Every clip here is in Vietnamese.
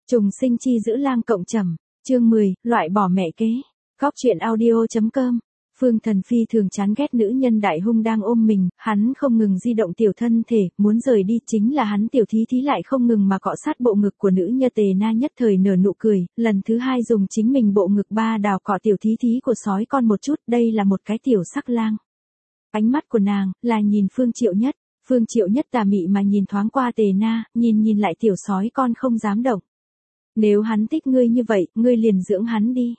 Trùng sinh chi giữ lang cộng trầm, chương 10, loại bỏ mẹ kế. Góc chuyện audio.com. Phương Thần phi thường chán ghét nữ nhân đại hung đang ôm mình, hắn không ngừng di động tiểu thân thể, muốn rời đi, chính là hắn tiểu thí thí lại không ngừng mà cọ sát bộ ngực của nữ nhân. Tề Na nhất thời nở nụ cười, lần thứ hai dùng chính mình bộ ngực ba đào cọ tiểu thí thí của sói con một chút, đây là một cái tiểu sắc lang. Ánh mắt của nàng là nhìn Phương Triệu Nhất. Phương Triệu Nhất tà mị mà nhìn thoáng qua Tề Na, nhìn lại tiểu sói con không dám động. Nếu hắn thích ngươi như vậy, ngươi liền dưỡng hắn đi.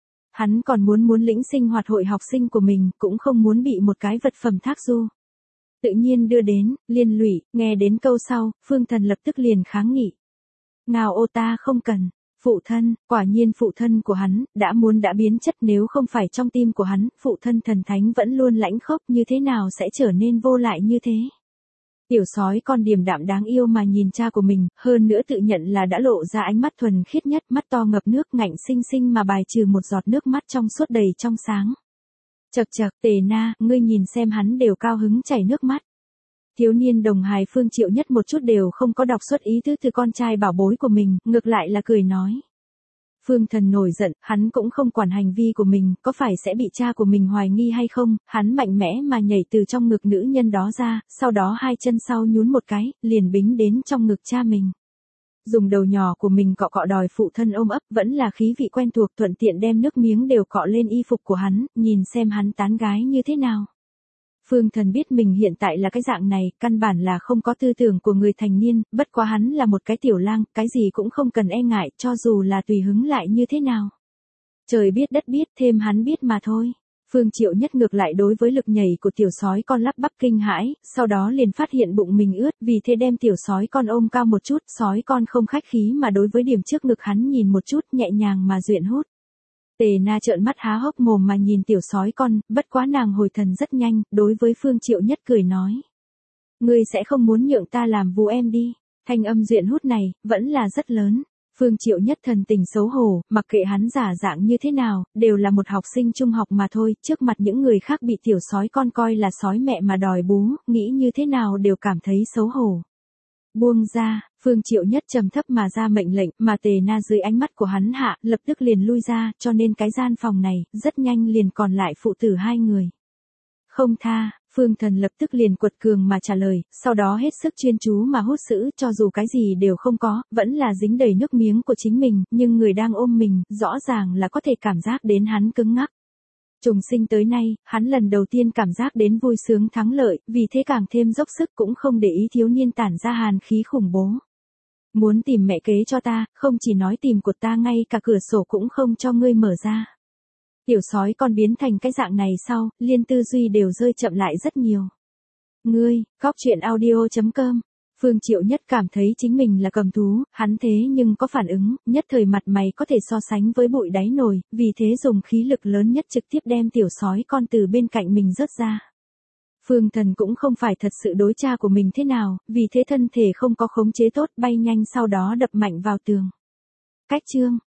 Hắn còn muốn lĩnh sinh hoạt hội học sinh của mình, cũng không muốn bị một cái vật phẩm thác du tự nhiên đưa đến, liên lụy. Nghe đến câu sau, Phương Thần lập tức liền kháng nghị. Ngao ô ta không cần. Phụ thân, quả nhiên phụ thân của hắn, đã biến chất, nếu không phải trong tim của hắn, phụ thân thần thánh vẫn luôn lãnh khốc, như thế nào sẽ trở nên vô lại như thế. Tiểu sói con điềm đạm đáng yêu mà nhìn cha của mình, hơn nữa tự nhận là đã lộ ra ánh mắt thuần khiết nhất, mắt to ngập nước, ngạnh xinh xinh mà bài trừ một giọt nước mắt trong suốt đầy trong sáng. Chậc chậc, Tề Na, ngươi nhìn xem hắn đều cao hứng chảy nước mắt. Thiếu niên đồng hài Phương Triệu Nhất một chút đều không có đọc xuất ý tứ từ con trai bảo bối của mình, ngược lại là cười nói. Phương Thần nổi giận, hắn cũng không quản hành vi của mình, có phải sẽ bị cha của mình hoài nghi hay không, hắn mạnh mẽ mà nhảy từ trong ngực nữ nhân đó ra, sau đó hai chân sau nhún một cái, liền bính đến trong ngực cha mình. Dùng đầu nhỏ của mình cọ cọ đòi phụ thân ôm ấp, vẫn là khí vị quen thuộc, thuận tiện đem nước miếng đều cọ lên y phục của hắn, nhìn xem hắn tán gái như thế nào. Phương Thần biết mình hiện tại là cái dạng này, căn bản là không có tư tưởng của người thành niên, bất quá hắn là một cái tiểu lang, cái gì cũng không cần e ngại, cho dù là tùy hứng lại như thế nào. Trời biết đất biết, thêm hắn biết mà thôi. Phương Triệu Nhất ngược lại đối với lực nhảy của tiểu sói con lắp bắp kinh hãi, sau đó liền phát hiện bụng mình ướt, vì thế đem tiểu sói con ôm cao một chút, sói con không khách khí mà đối với điểm trước ngực hắn nhìn một chút, nhẹ nhàng mà duyện hút. Tề Na trợn mắt há hốc mồm mà nhìn tiểu sói con, bất quá nàng hồi thần rất nhanh, đối với Phương Triệu Nhất cười nói. Ngươi sẽ không muốn nhượng ta làm vú em đi, thanh âm duyện hút này, vẫn là rất lớn. Phương Triệu Nhất thần tình xấu hổ, mặc kệ hắn giả dạng như thế nào, đều là một học sinh trung học mà thôi, trước mặt những người khác bị tiểu sói con coi là sói mẹ mà đòi bú, nghĩ như thế nào đều cảm thấy xấu hổ. Buông ra, Phương Triệu Nhất trầm thấp mà ra mệnh lệnh, mà Tề Na dưới ánh mắt của hắn hạ, lập tức liền lui ra, cho nên cái gian phòng này, rất nhanh liền còn lại phụ tử hai người. Không tha, Phương Thần lập tức liền quật cường mà trả lời, sau đó hết sức chuyên chú mà hút sữa, cho dù cái gì đều không có, vẫn là dính đầy nước miếng của chính mình, nhưng người đang ôm mình, rõ ràng là có thể cảm giác đến hắn cứng ngắc. Trùng sinh tới nay, hắn lần đầu tiên cảm giác đến vui sướng thắng lợi, vì thế càng thêm dốc sức, cũng không để ý thiếu niên tản ra hàn khí khủng bố. Muốn tìm mẹ kế cho ta, không chỉ nói tìm của ta, ngay cả cửa sổ cũng không cho ngươi mở ra. Tiểu sói con biến thành cái dạng này sau, liên tư duy đều rơi chậm lại rất nhiều. Ngươi, góc chuyện audio.com. Phương Triệu Nhất cảm thấy chính mình là cầm thú, hắn thế nhưng có phản ứng, nhất thời mặt mày có thể so sánh với bụi đáy nồi, vì thế dùng khí lực lớn nhất trực tiếp đem tiểu sói con từ bên cạnh mình rớt ra. Phương Thần cũng không phải thật sự đối cha của mình thế nào, vì thế thân thể không có khống chế tốt, bay nhanh sau đó đập mạnh vào tường. Cách chương.